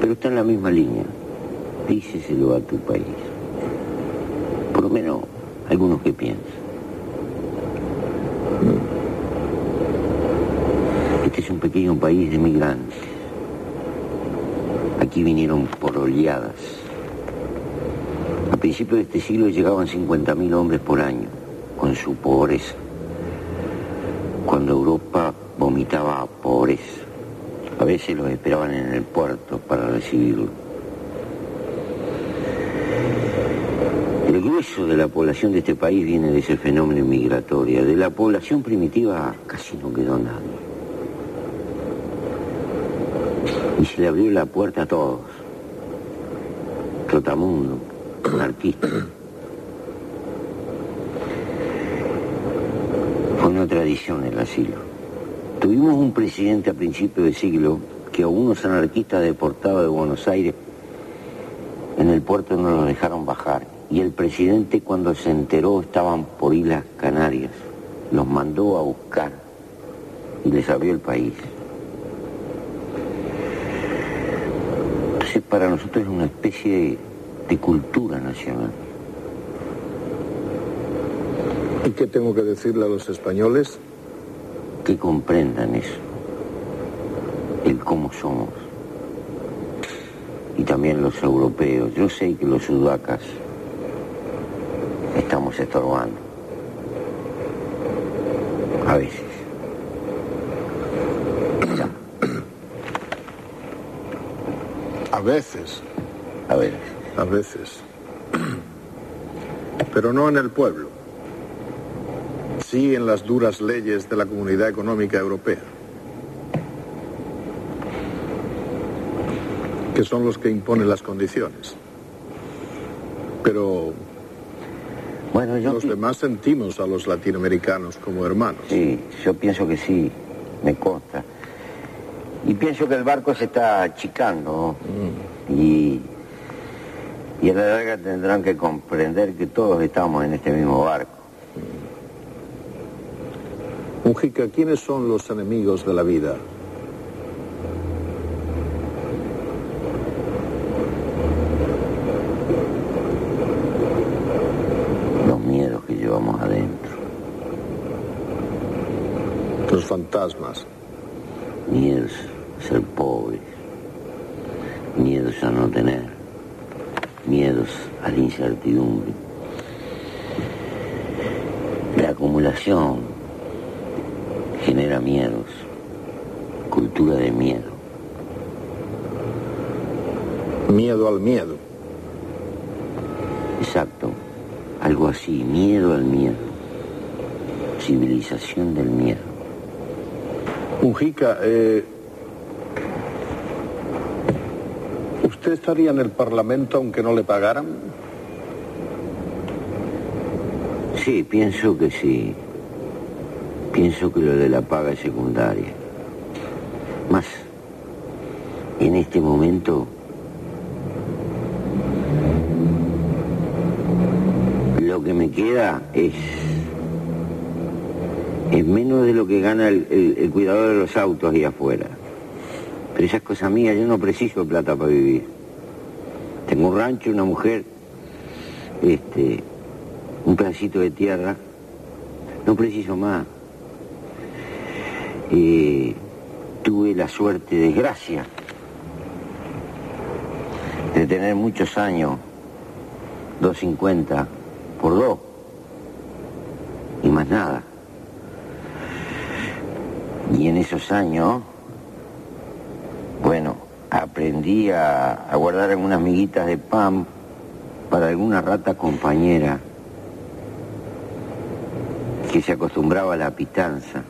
pero está en la misma línea. Díceselo a tu país. Por lo menos algunos que piensan. Este es un pequeño país de migrantes. Aquí vinieron por oleadas. A principios de este siglo llegaban 50.000 hombres por año, con su pobreza. Cuando Europa vomitaba pobreza, a veces los esperaban en el puerto para recibirlo. El grueso de la población de este país viene de ese fenómeno migratorio. De la población primitiva casi no quedó nadie. Y se le abrió la puerta a todos. Trotamundo, anarquista. Fue una tradición el asilo. Tuvimos un presidente a principios de siglo que a unos anarquistas deportados de Buenos Aires en el puerto no los dejaron bajar. Y el presidente, cuando se enteró estaban por Islas Canarias, los mandó a buscar y les abrió el país. Entonces para nosotros es una especie de cultura nacional. ¿Y qué tengo que decirle a los españoles? Que comprendan eso, el cómo somos. Y también los europeos. Yo sé que los sudacas estamos estorbando. A veces. Ya. A veces. A ver. A veces. Pero no en el pueblo. Sí en las duras leyes de la Comunidad Económica Europea, que son los que imponen las condiciones. Pero bueno, los demás sentimos a los latinoamericanos como hermanos. Sí, yo pienso que sí, me consta. Y pienso que el barco se está achicando, ¿no? Y a la larga tendrán que comprender que todos estamos en este mismo barco. Mujica, ¿quiénes son los enemigos de la vida? Los miedos que llevamos adentro. Los fantasmas. Miedos a ser pobres. Miedos a no tener. Miedos a la incertidumbre. La acumulación genera miedos, cultura de miedo. Miedo al miedo. Exacto, algo así, miedo al miedo, civilización del miedo. Mujica, ¿usted estaría en el Parlamento aunque no le pagaran? Sí, pienso que sí. Pienso que lo de la paga es secundaria. Más, en este momento, lo que me queda es menos de lo que gana el cuidador de los autos ahí afuera. Pero esas cosas mías, yo no preciso plata para vivir. Tengo un rancho, una mujer, un pedacito de tierra, no preciso más. Tuve la suerte, desgracia, de tener muchos años, 250 por 2, y más nada. Y en esos años, bueno, aprendí a guardar algunas miguitas de pan para alguna rata compañera que se acostumbraba a la pitanza.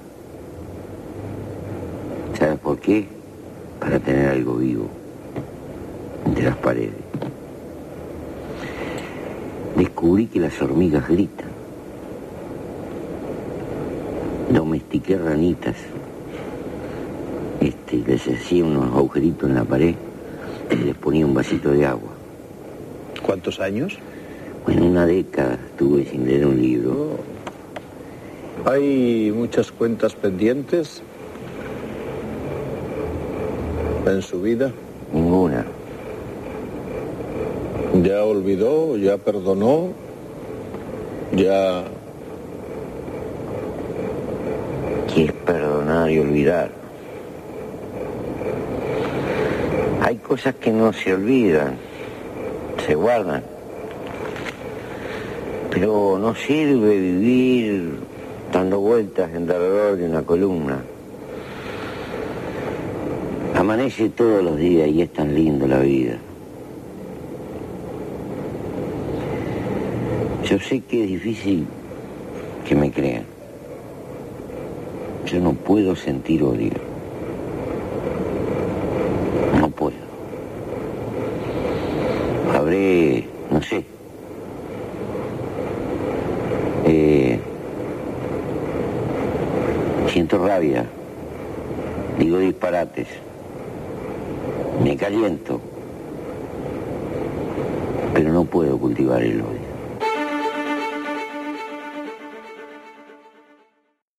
¿Sabes por qué? Para tener algo vivo entre las paredes. Descubrí que las hormigas gritan. Domestiqué ranitas. Les hacía unos agujeritos en la pared y les ponía un vasito de agua. ¿Cuántos años? Bueno, una década estuve sin leer un libro. ¿Hay muchas cuentas pendientes en su vida? Ninguna. Ya olvidó, ya perdonó, ya... ¿Qué es perdonar y olvidar? Hay cosas que no se olvidan, se guardan. Pero no sirve vivir dando vueltas en derredor de una columna. Amanece todos los días y es tan lindo la vida. Yo sé que es difícil que me crean. Yo no puedo sentir odio. No puedo. Habré, no sé, siento rabia, digo disparates, me caliento, pero no puedo cultivar el odio.